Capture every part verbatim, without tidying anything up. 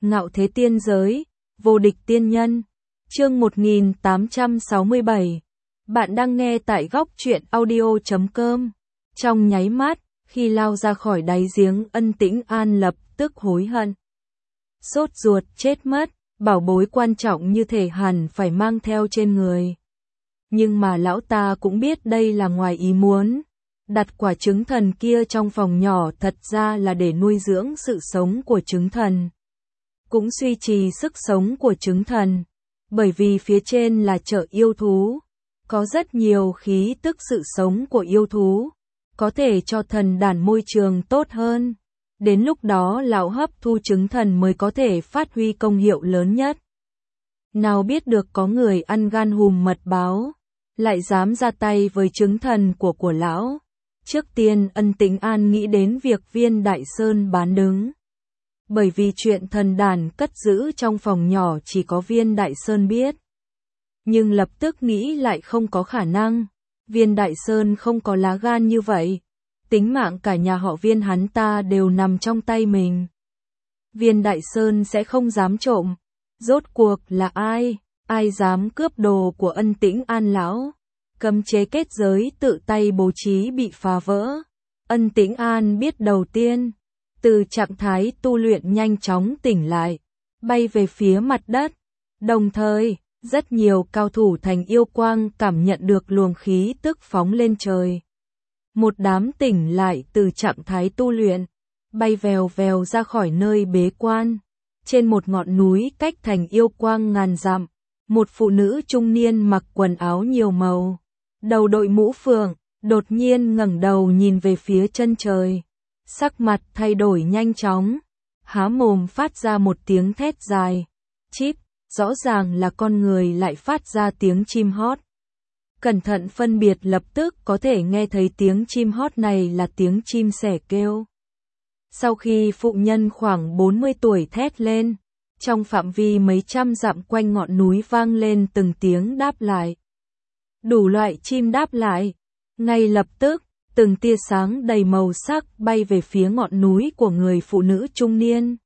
Ngạo thế tiên giới, vô địch tiên nhân. Chương một nghìn tám trăm sáu mươi bảy. Bạn đang nghe tại góc truyện audio chấm com. Trong nháy mắt, khi lao ra khỏi đáy giếng, Ân Tĩnh An lập tức hối hận. Sốt ruột chết mất, bảo bối quan trọng như thể hẳn phải mang theo trên người. Nhưng mà lão ta cũng biết đây là ngoài ý muốn. Đặt quả trứng thần kia trong phòng nhỏ thật ra là để nuôi dưỡng sự sống của trứng thần. Cũng duy trì sức sống của trứng thần. Bởi vì phía trên là chợ yêu thú. Có rất nhiều khí tức sự sống của yêu thú. Có thể cho thần đàn môi trường tốt hơn. Đến lúc đó lão hấp thu trứng thần mới có thể phát huy công hiệu lớn nhất. Nào biết được có người ăn gan hùm mật báo. Lại dám ra tay với trứng thần của của lão. Trước tiên Ân Tĩnh An nghĩ đến việc Viên Đại Sơn bán đứng. Bởi vì chuyện thần đàn cất giữ trong phòng nhỏ chỉ có Viên Đại Sơn biết. Nhưng lập tức nghĩ lại không có khả năng. Viên Đại Sơn không có lá gan như vậy. Tính mạng cả nhà họ Viên hắn ta đều nằm trong tay mình. Viên Đại Sơn sẽ không dám trộm. Rốt cuộc là ai? Ai dám cướp đồ của Ân Tĩnh An lão? Cấm chế kết giới tự tay bố trí bị phá vỡ. Ân Tĩnh An biết đầu tiên. Từ trạng thái tu luyện nhanh chóng tỉnh lại. Bay về phía mặt đất. Đồng thời, rất nhiều cao thủ thành yêu quang cảm nhận được luồng khí tức phóng lên trời. Một đám tỉnh lại từ trạng thái tu luyện. Bay vèo vèo ra khỏi nơi bế quan. Trên một ngọn núi cách thành yêu quang ngàn dặm. Một phụ nữ trung niên mặc quần áo nhiều màu. Đầu đội mũ phượng, đột nhiên ngẩng đầu nhìn về phía chân trời. Sắc mặt thay đổi nhanh chóng. Há mồm phát ra một tiếng thét dài. Chíp, rõ ràng là con người lại phát ra tiếng chim hót. Cẩn thận phân biệt lập tức có thể nghe thấy tiếng chim hót này là tiếng chim sẻ kêu. Sau khi phụ nhân khoảng bốn mươi tuổi thét lên, trong phạm vi mấy trăm dặm quanh ngọn núi vang lên từng tiếng đáp lại. Đủ loại chim đáp lại. Ngay lập tức, từng tia sáng đầy màu sắc bay về phía ngọn núi của người phụ nữ trung niên.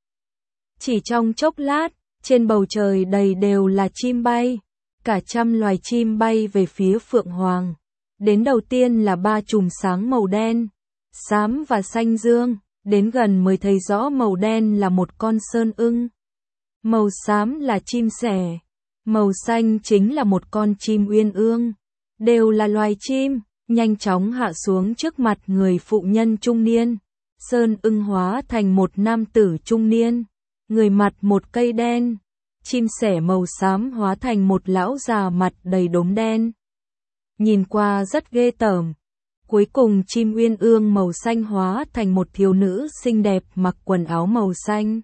Chỉ trong chốc lát, trên bầu trời đầy đều là chim bay. Cả trăm loài chim bay về phía Phượng Hoàng. Đến đầu tiên là ba chùm sáng màu đen, xám và xanh dương. Đến gần mới thấy rõ màu đen là một con sơn ưng. Màu xám là chim sẻ. Màu xanh chính là một con chim uyên ương. Đều là loài chim, nhanh chóng hạ xuống trước mặt người phụ nhân trung niên. Sơn ưng hóa thành một nam tử trung niên. Người mặt một cây đen. Chim sẻ màu xám hóa thành một lão già mặt đầy đốm đen. Nhìn qua rất ghê tởm. Cuối cùng chim uyên ương màu xanh hóa thành một thiếu nữ xinh đẹp mặc quần áo màu xanh.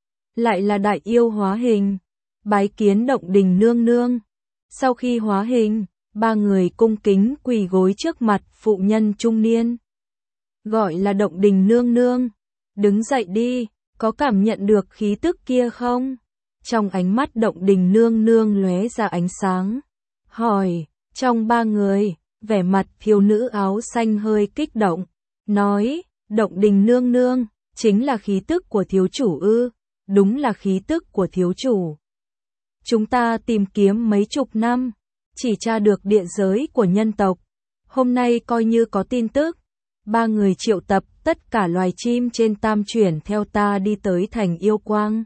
Lại là đại yêu hóa hình. Bái kiến Động Đình nương nương. Sau khi hóa hình, ba người cung kính quỳ gối trước mặt phụ nhân trung niên. Gọi là Động Đình nương nương. Đứng dậy đi, có cảm nhận được khí tức kia không? Trong ánh mắt Động Đình nương nương lóe ra ánh sáng. Hỏi, trong ba người, vẻ mặt thiếu nữ áo xanh hơi kích động. Nói, Động Đình nương nương, chính là khí tức của thiếu chủ ư? Đúng là khí tức của thiếu chủ. Chúng ta tìm kiếm mấy chục năm, chỉ tra được địa giới của nhân tộc. Hôm nay coi như có tin tức. Ba người triệu tập tất cả loài chim trên tam chuyển theo ta đi tới thành yêu quang.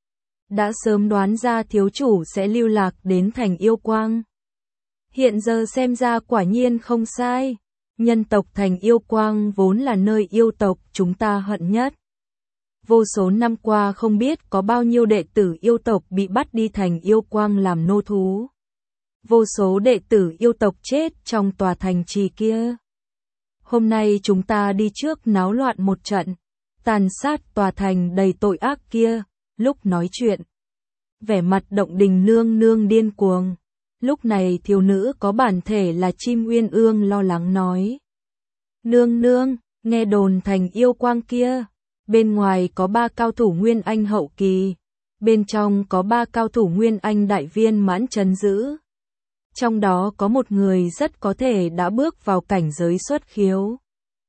Đã sớm đoán ra thiếu chủ sẽ lưu lạc đến thành yêu quang. Hiện giờ xem ra quả nhiên không sai. Nhân tộc thành yêu quang vốn là nơi yêu tộc chúng ta hận nhất. Vô số năm qua không biết có bao nhiêu đệ tử yêu tộc bị bắt đi thành yêu quang làm nô thú. Vô số đệ tử yêu tộc chết trong tòa thành trì kia. Hôm nay chúng ta đi trước náo loạn một trận, tàn sát tòa thành đầy tội ác kia. Lúc nói chuyện, vẻ mặt Động Đình nương nương điên cuồng. Lúc này thiếu nữ có bản thể là chim uyên ương lo lắng nói. Nương nương, nghe đồn thành yêu quang kia. Bên ngoài có ba cao thủ Nguyên Anh hậu kỳ. Bên trong có ba cao thủ Nguyên Anh đại viên mãn trấn giữ. Trong đó có một người rất có thể đã bước vào cảnh giới xuất khiếu.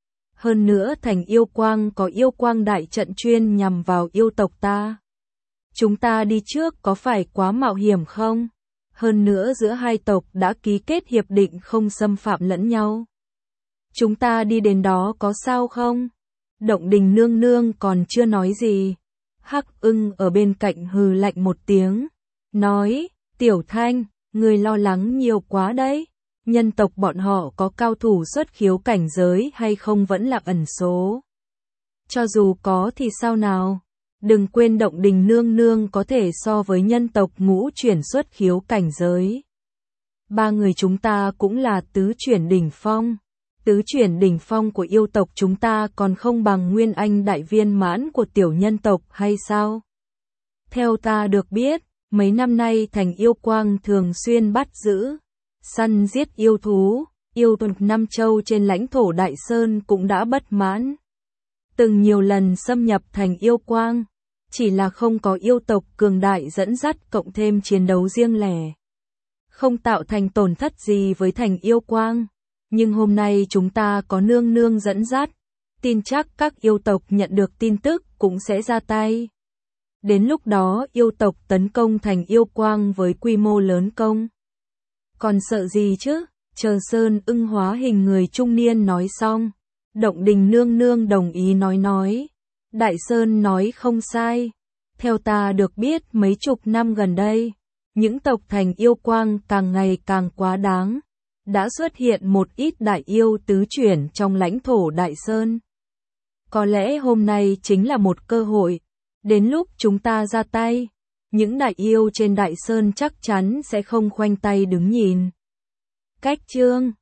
Hơn nữa thành yêu quang có yêu quang đại trận chuyên nhằm vào yêu tộc ta. Chúng ta đi trước có phải quá mạo hiểm không? Hơn nữa giữa hai tộc đã ký kết hiệp định không xâm phạm lẫn nhau. Chúng ta đi đến đó có sao không? Động Đình nương nương còn chưa nói gì. Hắc Ưng ở bên cạnh hừ lạnh một tiếng, nói, Tiểu Thanh, người lo lắng nhiều quá đấy. Nhân tộc bọn họ có cao thủ xuất khiếu cảnh giới hay không vẫn là ẩn số. Cho dù có thì sao nào? Đừng quên Động Đình nương nương có thể so với nhân tộc ngũ chuyển xuất khiếu cảnh giới. Ba người chúng ta cũng là tứ chuyển đỉnh phong. Tứ chuyển đỉnh phong của yêu tộc chúng ta còn không bằng nguyên anh đại viên mãn của tiểu nhân tộc hay sao? Theo ta được biết, mấy năm nay thành yêu quang thường xuyên bắt giữ, săn giết yêu thú, yêu tộc Nam Châu trên lãnh thổ Đại Sơn cũng đã bất mãn. Từng nhiều lần xâm nhập thành yêu quang, chỉ là không có yêu tộc cường đại dẫn dắt cộng thêm chiến đấu riêng lẻ. Không tạo thành tổn thất gì với thành yêu quang. Nhưng hôm nay chúng ta có nương nương dẫn dắt, tin chắc các yêu tộc nhận được tin tức cũng sẽ ra tay. Đến lúc đó yêu tộc tấn công thành yêu quang với quy mô lớn công. Còn sợ gì chứ? Chờ Sơn Ưng hóa hình người trung niên nói xong, Động Đình nương nương đồng ý nói nói. Đại Sơn nói không sai. Theo ta được biết mấy chục năm gần đây, những tộc thành yêu quang càng ngày càng quá đáng. Đã xuất hiện một ít đại yêu tứ chuyển trong lãnh thổ Đại Sơn. Có lẽ hôm nay chính là một cơ hội. Đến lúc chúng ta ra tay, những đại yêu trên Đại Sơn chắc chắn sẽ không khoanh tay đứng nhìn. Cách chương